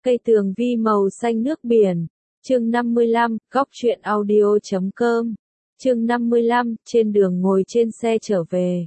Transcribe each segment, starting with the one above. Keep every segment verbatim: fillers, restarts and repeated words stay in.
Cây tường vi màu xanh nước biển. Chương năm mươi lăm, góc truyện audio chấm com. Chương năm mươi lăm, trên đường ngồi trên xe trở về.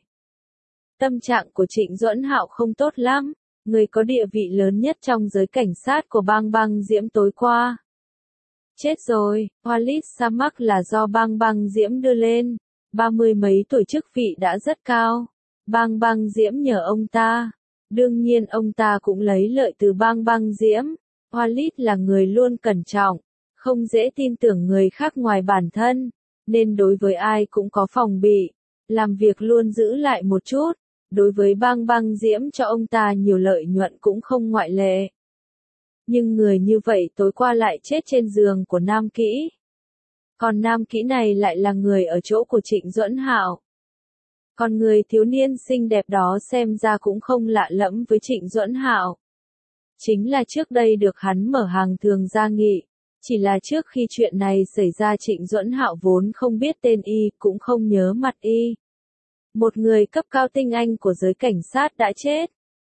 Tâm trạng của Trịnh Duẫn Hạo không tốt lắm, người có địa vị lớn nhất trong giới cảnh sát của bang bang Diễm tối qua. Chết rồi, Walid Samak là do bang bang Diễm đưa lên, ba mươi mấy tuổi chức vị đã rất cao. Bang bang Diễm nhờ ông ta. Đương nhiên ông ta cũng lấy lợi từ bang bang Diễm. Walid là người luôn cẩn trọng, không dễ tin tưởng người khác ngoài bản thân, nên đối với ai cũng có phòng bị, làm việc luôn giữ lại một chút. Đối với bang bang Diễm cho ông ta nhiều lợi nhuận cũng không ngoại lệ. Nhưng người như vậy tối qua lại chết trên giường của Nam Kỹ. Còn Nam Kỹ này lại là người ở chỗ của Trịnh Duẫn Hạo. Còn người thiếu niên xinh đẹp đó xem ra cũng không lạ lẫm với Trịnh Duẫn Hạo. Chính là trước đây được hắn mở hàng thường gia nghị. Chỉ là trước khi chuyện này xảy ra Trịnh Duẫn Hạo vốn không biết tên y, cũng không nhớ mặt y. Một người cấp cao tinh anh của giới cảnh sát đã chết.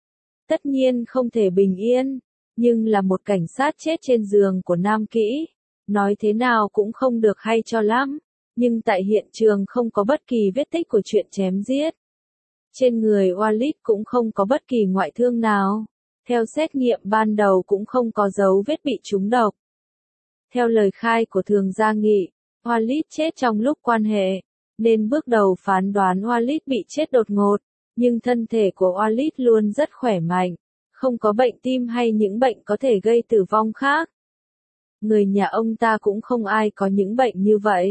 Tất nhiên không thể bình yên, nhưng là một cảnh sát chết trên giường của Nam Kỹ. Nói thế nào cũng không được hay cho lắm. Nhưng tại hiện trường không có bất kỳ vết tích của chuyện chém giết. Trên người Walid cũng không có bất kỳ ngoại thương nào. Theo xét nghiệm ban đầu cũng không có dấu vết bị trúng độc. Theo lời khai của thường gia nghị, Walid chết trong lúc quan hệ, nên bước đầu phán đoán Walid bị chết đột ngột, nhưng thân thể của Walid luôn rất khỏe mạnh, không có bệnh tim hay những bệnh có thể gây tử vong khác. Người nhà ông ta cũng không ai có những bệnh như vậy.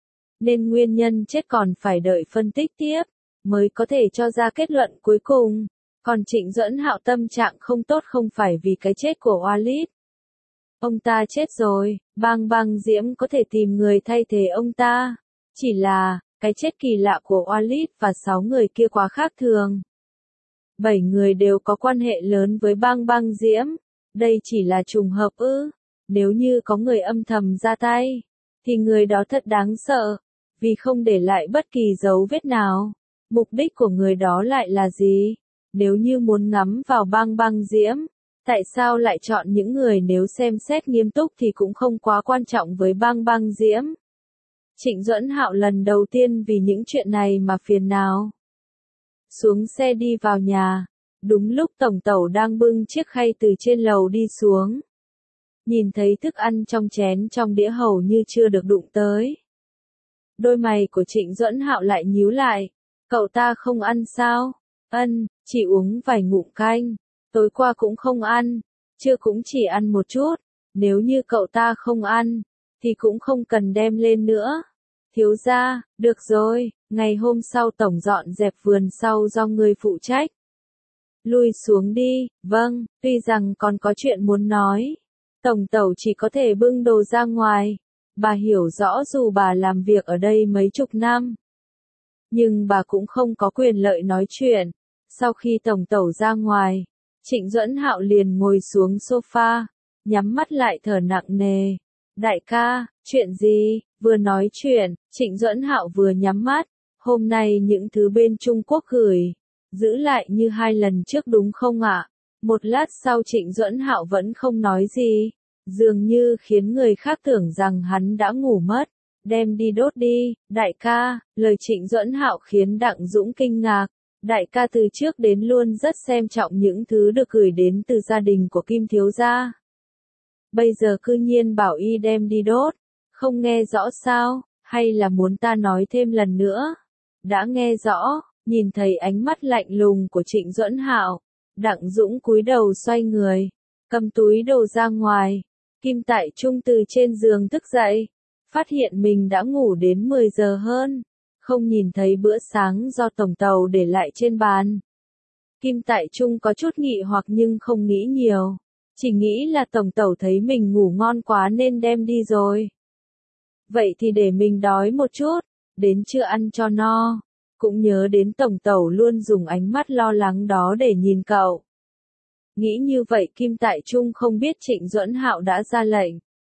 Nên nguyên nhân chết còn phải đợi phân tích tiếp, mới có thể cho ra kết luận cuối cùng. Còn Trịnh Duẫn Hạo tâm trạng không tốt không phải vì cái chết của Walid. Ông ta chết rồi, bang bang Diễm có thể tìm người thay thế ông ta. Chỉ là, cái chết kỳ lạ của Walid và sáu người kia quá khác thường. Bảy người đều có quan hệ lớn với bang bang Diễm. Đây chỉ là trùng hợp ư. Nếu như có người âm thầm ra tay, thì người đó thật đáng sợ. Vì không để lại bất kỳ dấu vết nào. Mục đích của người đó lại là gì? Nếu như muốn ngắm vào bang bang Diễm, tại sao lại chọn những người nếu xem xét nghiêm túc thì cũng không quá quan trọng với bang bang Diễm? Trịnh Duẫn Hạo lần đầu tiên vì những chuyện này mà phiền não. Xuống xe đi vào nhà, đúng lúc tổng tẩu đang bưng chiếc khay từ trên lầu đi xuống. Nhìn thấy thức ăn trong chén trong đĩa hầu như chưa được đụng tới. Đôi mày của Trịnh Duẫn Hạo lại nhíu lại. Cậu ta không ăn sao? Ân, chỉ uống vài ngụm canh. Tối qua cũng không ăn, trưa cũng chỉ ăn một chút. Nếu như cậu ta không ăn, thì cũng không cần đem lên nữa. Thiếu gia, được rồi, ngày hôm sau tổng dọn dẹp vườn sau do người phụ trách. Lui xuống đi, vâng, tuy rằng còn có chuyện muốn nói. Tổng tẩu chỉ có thể bưng đồ ra ngoài. Bà hiểu rõ dù bà làm việc ở đây mấy chục năm. Nhưng bà cũng không có quyền lợi nói chuyện. Sau khi tổng tẩu ra ngoài, Trịnh Duẫn Hạo liền ngồi xuống sofa, nhắm mắt lại thở nặng nề. Đại ca, chuyện gì? Vừa nói chuyện, Trịnh Duẫn Hạo vừa nhắm mắt. Hôm nay những thứ bên Trung Quốc gửi, giữ lại như hai lần trước đúng không ạ? Một lát sau Trịnh Duẫn Hạo vẫn không nói gì, dường như khiến người khác tưởng rằng hắn đã ngủ mất. Đem đi đốt đi, đại ca. Lời Trịnh Duẫn Hạo khiến Đặng Dũng kinh ngạc. Đại ca từ trước đến luôn rất xem trọng những thứ được gửi đến từ gia đình của Kim thiếu gia. Bây giờ cư nhiên bảo y đem đi đốt. Không nghe rõ sao, hay là muốn ta nói thêm lần nữa? Đã nghe rõ, nhìn thấy ánh mắt lạnh lùng của Trịnh Duẫn Hạo, Đặng Dũng cúi đầu xoay người, cầm túi đồ ra ngoài. Kim Tại Trung từ trên giường thức dậy, phát hiện mình đã ngủ đến mười giờ hơn, không nhìn thấy bữa sáng do tổng tàu để lại trên bàn. Kim Tại Trung có chút nghi hoặc nhưng không nghĩ nhiều, chỉ nghĩ là tổng tàu thấy mình ngủ ngon quá nên đem đi rồi. Vậy thì để mình đói một chút, đến trưa ăn cho no. Cũng nhớ đến tổng tàu luôn dùng ánh mắt lo lắng đó để nhìn cậu. Nghĩ như vậy Kim Tại Trung không biết Trịnh Duẫn Hạo đã ra lệnh.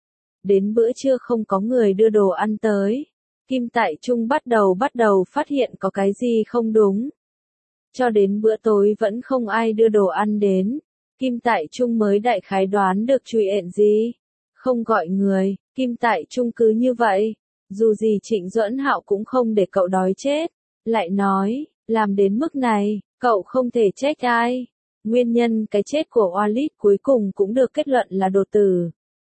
Đến bữa trưa không có người đưa đồ ăn tới. Kim Tại Trung bắt đầu bắt đầu phát hiện có cái gì không đúng. Cho đến bữa tối vẫn không ai đưa đồ ăn đến. Kim Tại Trung mới đại khái đoán được chuyện gì. Không gọi người, Kim Tại Trung cứ như vậy. Dù gì Trịnh Duẫn Hạo cũng không để cậu đói chết. Lại nói, làm đến mức này, cậu không thể trách ai. Nguyên nhân cái chết của Walid cuối cùng cũng được kết luận là đột tử.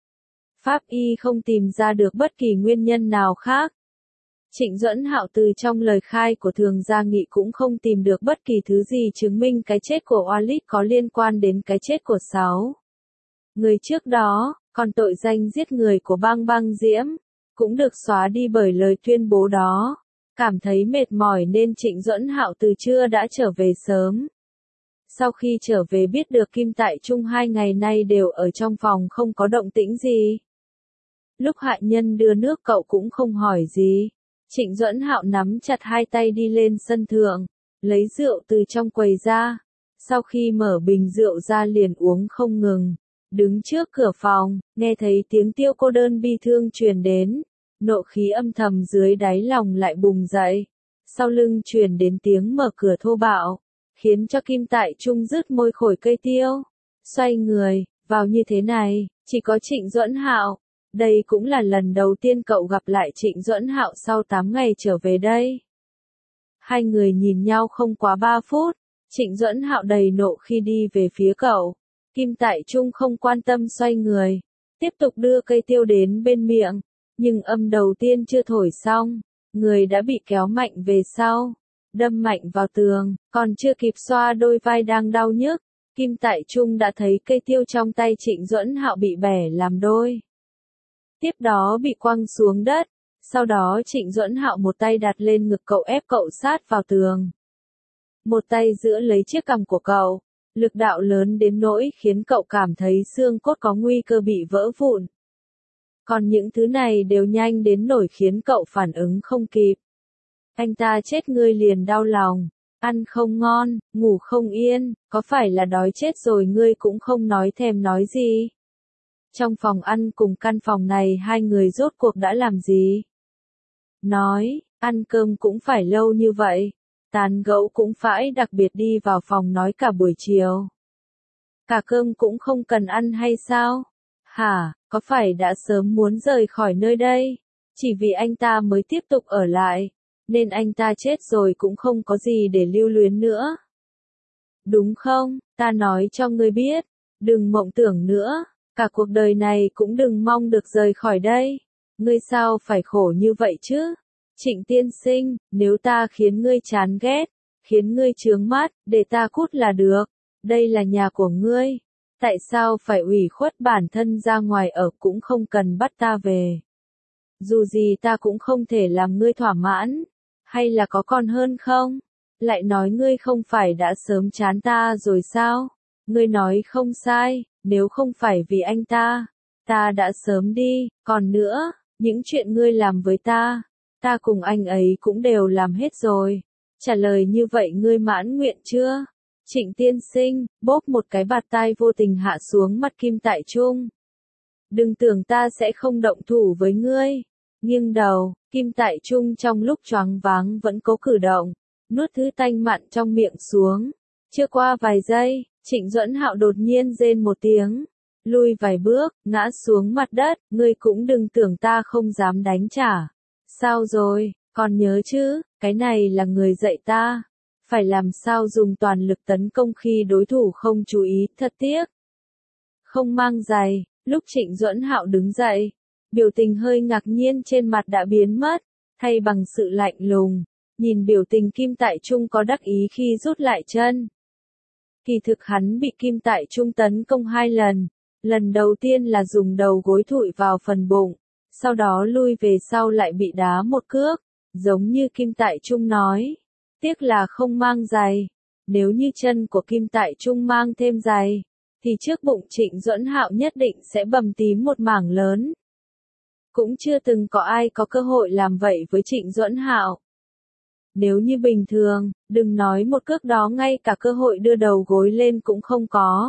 Pháp y không tìm ra được bất kỳ nguyên nhân nào khác. Trịnh Duẫn Hạo từ trong lời khai của Thường Gia Nghị cũng không tìm được bất kỳ thứ gì chứng minh cái chết của Walid có liên quan đến cái chết của sáu người trước đó, còn tội danh giết người của Bang Bang Diễm cũng được xóa đi bởi lời tuyên bố đó. Cảm thấy mệt mỏi nên Trịnh Duẫn Hạo từ trưa đã trở về sớm. Sau khi trở về biết được Kim Tại Trung hai ngày nay đều ở trong phòng không có động tĩnh gì. Lúc hạ nhân đưa nước cậu cũng không hỏi gì. Trịnh Duẫn Hạo nắm chặt hai tay đi lên sân thượng, lấy rượu từ trong quầy ra. Sau khi mở bình rượu ra liền uống không ngừng. Đứng trước cửa phòng, nghe thấy tiếng Tiêu Cô Đơn bi thương truyền đến. Nộ khí âm thầm dưới đáy lòng lại bùng dậy. Sau lưng truyền đến tiếng mở cửa thô bạo, khiến cho Kim Tại Trung rứt môi khổi cây tiêu. Xoay người, vào như thế này, chỉ có Trịnh Duẫn Hạo. Đây cũng là lần đầu tiên cậu gặp lại Trịnh Duẫn Hạo sau tám ngày trở về đây. Hai người nhìn nhau không quá ba phút, Trịnh Duẫn Hạo đầy nộ khi đi về phía cậu. Kim Tại Trung không quan tâm xoay người, tiếp tục đưa cây tiêu đến bên miệng, nhưng âm đầu tiên chưa thổi xong, người đã bị kéo mạnh về sau, đâm mạnh vào tường, còn chưa kịp xoa đôi vai đang đau nhức, Kim Tại Trung đã thấy cây tiêu trong tay Trịnh Duẫn Hạo bị bẻ làm đôi. Tiếp đó bị quăng xuống đất, sau đó Trịnh Duẫn Hạo một tay đặt lên ngực cậu ép cậu sát vào tường. Một tay giữ lấy chiếc cằm của cậu, lực đạo lớn đến nỗi khiến cậu cảm thấy xương cốt có nguy cơ bị vỡ vụn. Còn những thứ này đều nhanh đến nỗi khiến cậu phản ứng không kịp. Anh ta chết ngươi liền đau lòng, ăn không ngon, ngủ không yên, có phải là đói chết rồi ngươi cũng không nói thèm nói gì. Trong phòng ăn cùng căn phòng này hai người rốt cuộc đã làm gì? Nói, ăn cơm cũng phải lâu như vậy. Tán gẫu cũng phải đặc biệt đi vào phòng nói cả buổi chiều. Cả cơm cũng không cần ăn hay sao? Hả, có phải đã sớm muốn rời khỏi nơi đây? Chỉ vì anh ta mới tiếp tục ở lại, nên anh ta chết rồi cũng không có gì để lưu luyến nữa. Đúng không? Ta nói cho ngươi biết, đừng mộng tưởng nữa. Cả cuộc đời này cũng đừng mong được rời khỏi đây. Ngươi sao phải khổ như vậy chứ? Trịnh tiên sinh, nếu ta khiến ngươi chán ghét, khiến ngươi chướng mắt, để ta cút là được. Đây là nhà của ngươi. Tại sao phải ủy khuất bản thân ra ngoài ở cũng không cần bắt ta về? Dù gì ta cũng không thể làm ngươi thỏa mãn. Hay là có còn hơn không? Lại nói ngươi không phải đã sớm chán ta rồi sao? Ngươi nói không sai. Nếu không phải vì anh ta, ta đã sớm đi, còn nữa, những chuyện ngươi làm với ta, ta cùng anh ấy cũng đều làm hết rồi. Trả lời như vậy ngươi mãn nguyện chưa? Trịnh tiên sinh, bóp một cái bạt tai vô tình hạ xuống mặt Kim Tại Trung. Đừng tưởng ta sẽ không động thủ với ngươi. Nghiêng đầu, Kim Tại Trung trong lúc choáng váng vẫn cố cử động, nuốt thứ tanh mặn trong miệng xuống. Chưa qua vài giây, Trịnh Duẫn Hạo đột nhiên rên một tiếng, lui vài bước, ngã xuống mặt đất, ngươi cũng đừng tưởng ta không dám đánh trả. Sao rồi, còn nhớ chứ, cái này là người dạy ta, phải làm sao dùng toàn lực tấn công khi đối thủ không chú ý, thật tiếc. Không mang giày, lúc Trịnh Duẫn Hạo đứng dậy, biểu tình hơi ngạc nhiên trên mặt đã biến mất, thay bằng sự lạnh lùng, nhìn biểu tình Kim Tại Trung có đắc ý khi rút lại chân. Kỳ thực hắn bị Kim Tại Trung tấn công hai lần, lần đầu tiên là dùng đầu gối thụi vào phần bụng, sau đó lui về sau lại bị đá một cước, giống như Kim Tại Trung nói, tiếc là không mang giày, nếu như chân của Kim Tại Trung mang thêm giày, thì trước bụng Trịnh Duẫn Hạo nhất định sẽ bầm tím một mảng lớn. Cũng chưa từng có ai có cơ hội làm vậy với Trịnh Duẫn Hạo. Nếu như bình thường, đừng nói một cước đó ngay cả cơ hội đưa đầu gối lên cũng không có.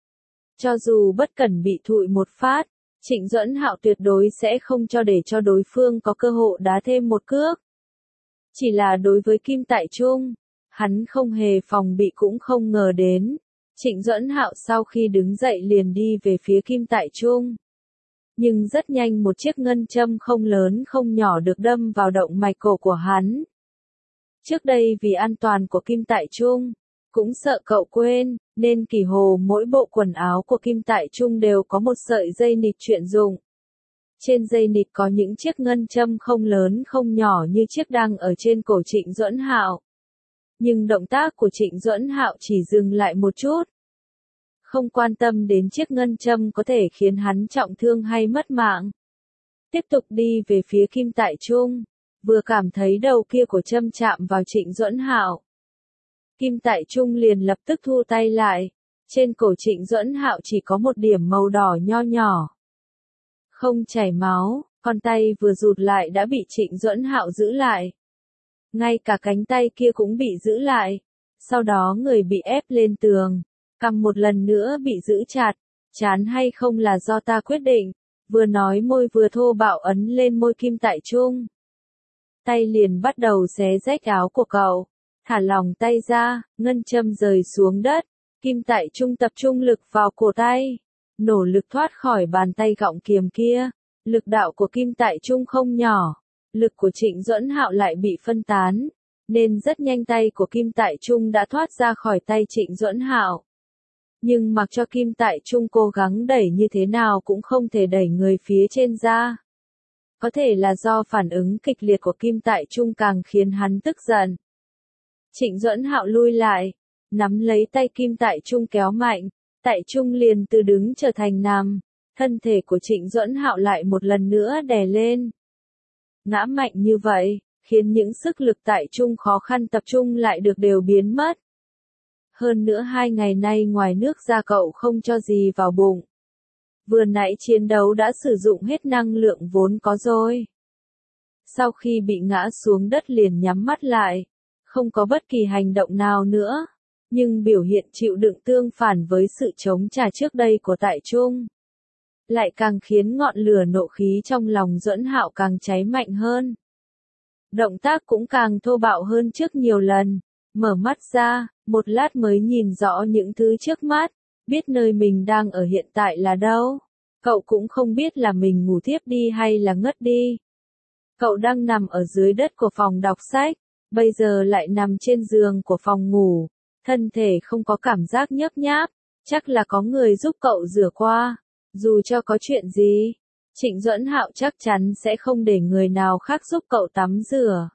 Cho dù bất cẩn bị thụi một phát, Trịnh Duẫn Hạo tuyệt đối sẽ không cho để cho đối phương có cơ hội đá thêm một cước. Chỉ là đối với Kim Tại Trung, hắn không hề phòng bị cũng không ngờ đến. Trịnh Duẫn Hạo sau khi đứng dậy liền đi về phía Kim Tại Trung. Nhưng rất nhanh một chiếc ngân châm không lớn không nhỏ được đâm vào động mạch cổ của hắn. Trước đây vì an toàn của Kim Tại Trung, cũng sợ cậu quên, nên Kỳ Hồ mỗi bộ quần áo của Kim Tại Trung đều có một sợi dây nịt chuyên dụng. Trên dây nịt có những chiếc ngân châm không lớn không nhỏ như chiếc đang ở trên cổ Trịnh Duẫn Hạo. Nhưng động tác của Trịnh Duẫn Hạo chỉ dừng lại một chút. Không quan tâm đến chiếc ngân châm có thể khiến hắn trọng thương hay mất mạng. Tiếp tục đi về phía Kim Tại Trung, vừa cảm thấy đầu kia của châm chạm vào Trịnh Duẫn Hạo. Kim Tại Trung liền lập tức thu tay lại, trên cổ Trịnh Duẫn Hạo chỉ có một điểm màu đỏ nho nhỏ. Không chảy máu, con tay vừa rụt lại đã bị Trịnh Duẫn Hạo giữ lại. Ngay cả cánh tay kia cũng bị giữ lại, sau đó người bị ép lên tường, cằm một lần nữa bị giữ chặt, chán hay không là do ta quyết định, vừa nói môi vừa thô bạo ấn lên môi Kim Tại Trung. Tay liền bắt đầu xé rách áo của cậu, thả lỏng tay ra, ngân châm rời xuống đất, Kim Tại Trung tập trung lực vào cổ tay, nỗ lực thoát khỏi bàn tay gọng kiềm kia, lực đạo của Kim Tại Trung không nhỏ, lực của Trịnh Duẫn Hạo lại bị phân tán, nên rất nhanh tay của Kim Tại Trung đã thoát ra khỏi tay Trịnh Duẫn Hạo. Nhưng mặc cho Kim Tại Trung cố gắng đẩy như thế nào cũng không thể đẩy người phía trên ra. Có thể là do phản ứng kịch liệt của Kim Tại Trung càng khiến hắn tức giận. Trịnh Duẫn Hạo lui lại, nắm lấy tay Kim Tại Trung kéo mạnh, Tại Trung liền từ đứng trở thành nằm, thân thể của Trịnh Duẫn Hạo lại một lần nữa đè lên. Ngã mạnh như vậy, khiến những sức lực Tại Trung khó khăn tập trung lại được đều biến mất. Hơn nữa hai ngày nay ngoài nước ra cậu không cho gì vào bụng. Vừa nãy chiến đấu đã sử dụng hết năng lượng vốn có rồi. Sau khi bị ngã xuống đất liền nhắm mắt lại, không có bất kỳ hành động nào nữa, nhưng biểu hiện chịu đựng tương phản với sự chống trả trước đây của Tại Trung. Lại càng khiến ngọn lửa nộ khí trong lòng Duẫn Hạo càng cháy mạnh hơn. Động tác cũng càng thô bạo hơn trước nhiều lần, mở mắt ra, một lát mới nhìn rõ những thứ trước mắt, biết nơi mình đang ở hiện tại là đâu. Cậu cũng không biết là mình ngủ thiếp đi hay là ngất đi. Cậu đang nằm ở dưới đất của phòng đọc sách, bây giờ lại nằm trên giường của phòng ngủ, thân thể không có cảm giác nhớp nháp, chắc là có người giúp cậu rửa qua. Dù cho có chuyện gì, Trịnh Duẫn Hạo chắc chắn sẽ không để người nào khác giúp cậu tắm rửa.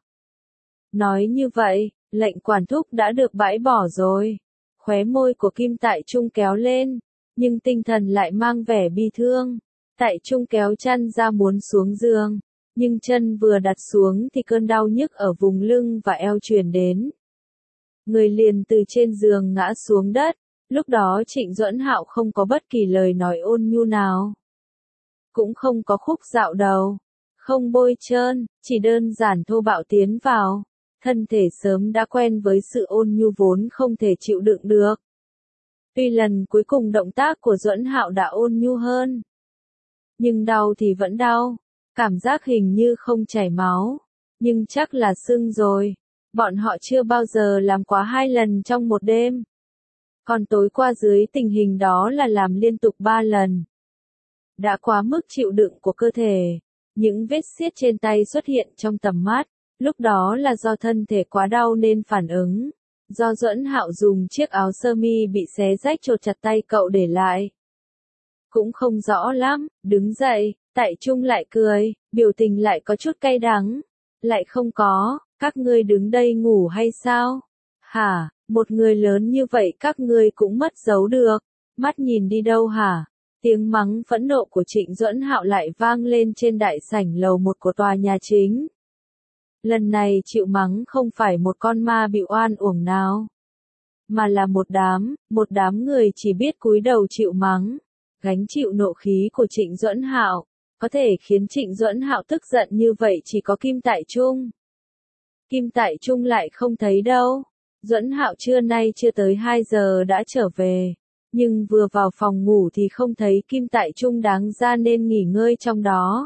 Nói như vậy, lệnh quản thúc đã được bãi bỏ rồi. Khóe môi của Kim Tại Trung kéo lên, nhưng tinh thần lại mang vẻ bi thương. Tại Trung kéo chân ra muốn xuống giường, nhưng chân vừa đặt xuống thì cơn đau nhức ở vùng lưng và eo truyền đến. Người liền từ trên giường ngã xuống đất, lúc đó Trịnh Duẫn Hạo không có bất kỳ lời nói ôn nhu nào. Cũng không có khúc dạo đầu, không bôi trơn, chỉ đơn giản thô bạo tiến vào. Thân thể sớm đã quen với sự ôn nhu vốn không thể chịu đựng được. Tuy lần cuối cùng động tác của Duẫn Hạo đã ôn nhu hơn, nhưng đau thì vẫn đau, cảm giác hình như không chảy máu, nhưng chắc là sưng rồi. Bọn họ chưa bao giờ làm quá hai lần trong một đêm. Còn tối qua dưới tình hình đó là làm liên tục ba lần. Đã quá mức chịu đựng của cơ thể, những vết xiết trên tay xuất hiện trong tầm mắt. Lúc đó là do thân thể quá đau nên phản ứng, do Duẫn Hạo dùng chiếc áo sơ mi bị xé rách chột chặt tay cậu để lại. Cũng không rõ lắm, đứng dậy, Tại Trung lại cười, biểu tình lại có chút cay đắng. Lại không có, các ngươi đứng đây ngủ hay sao? Hả, một người lớn như vậy các ngươi cũng mất giấu được, mắt nhìn đi đâu hả? Tiếng mắng phẫn nộ của Trịnh Duẫn Hạo lại vang lên trên đại sảnh lầu một của tòa nhà chính. Lần này chịu mắng không phải một con ma bị oan uổng nào, mà là một đám, một đám người chỉ biết cúi đầu chịu mắng, gánh chịu nộ khí của Trịnh Duẫn Hạo. Có thể khiến Trịnh Duẫn Hạo tức giận như vậy chỉ có Kim Tại Trung. Kim Tại Trung lại không thấy đâu. Duẫn Hạo trưa nay chưa tới hai giờ đã trở về, nhưng vừa vào phòng ngủ thì không thấy Kim Tại Trung đáng ra nên nghỉ ngơi trong đó.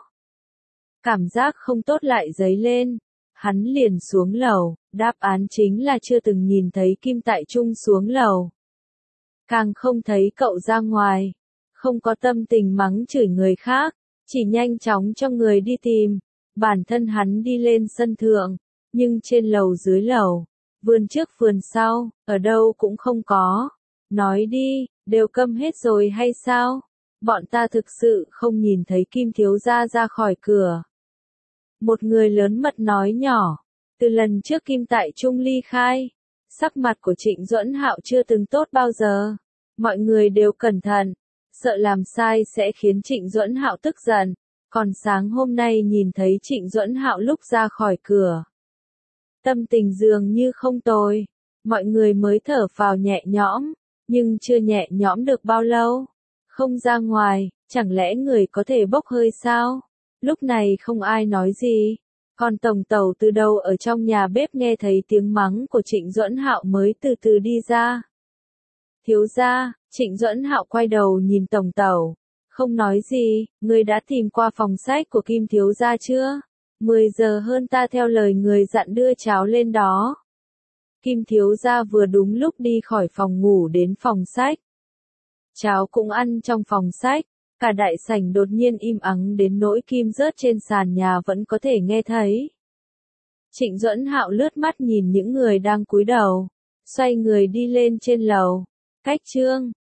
Cảm giác không tốt lại dấy lên. Hắn liền xuống lầu, đáp án chính là chưa từng nhìn thấy Kim Tại Trung xuống lầu. càng không thấy cậu ra ngoài, không có tâm tình mắng chửi người khác, chỉ nhanh chóng cho người đi tìm. Bản thân hắn đi lên sân thượng, nhưng trên lầu dưới lầu, vườn trước vườn sau, ở đâu cũng không có. Nói đi, đều câm hết rồi hay sao? Bọn ta thực sự không nhìn thấy Kim thiếu gia ra khỏi cửa. Một người lớn mật nói nhỏ, từ lần trước Kim tại Trung ly khai, sắc mặt của Trịnh Duẫn Hạo chưa từng tốt bao giờ. Mọi người đều cẩn thận, sợ làm sai sẽ khiến Trịnh Duẫn Hạo tức giận. Còn sáng hôm nay nhìn thấy Trịnh Duẫn Hạo lúc ra khỏi cửa, tâm tình dường như không tồi, mọi người mới thở phào nhẹ nhõm, nhưng chưa nhẹ nhõm được bao lâu. Không ra ngoài, chẳng lẽ người có thể bốc hơi sao? Lúc này không ai nói gì, còn tổng tẩu từ đâu ở trong nhà bếp nghe thấy tiếng mắng của Trịnh Duẫn Hạo mới từ từ đi ra. Thiếu gia, Trịnh Duẫn Hạo quay đầu nhìn tổng tẩu, không nói gì, người đã tìm qua phòng sách của Kim thiếu gia chưa? mười giờ hơn ta theo lời người dặn đưa cháo lên đó. Kim thiếu gia vừa đúng lúc đi khỏi phòng ngủ đến phòng sách. Cháo cũng ăn trong phòng sách, cả đại sảnh đột nhiên im ắng đến nỗi kim rớt trên sàn nhà vẫn có thể nghe thấy. Trịnh Duẫn Hạo lướt mắt nhìn những người đang cúi đầu, xoay người đi lên trên lầu. Cách Trương